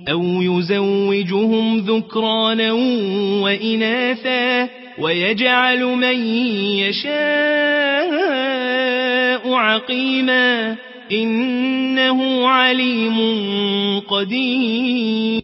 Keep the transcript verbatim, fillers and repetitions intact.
أو يزوجهم ذكرانا وإناثا ويجعل من يشاء عقيما إنه عليم قدير.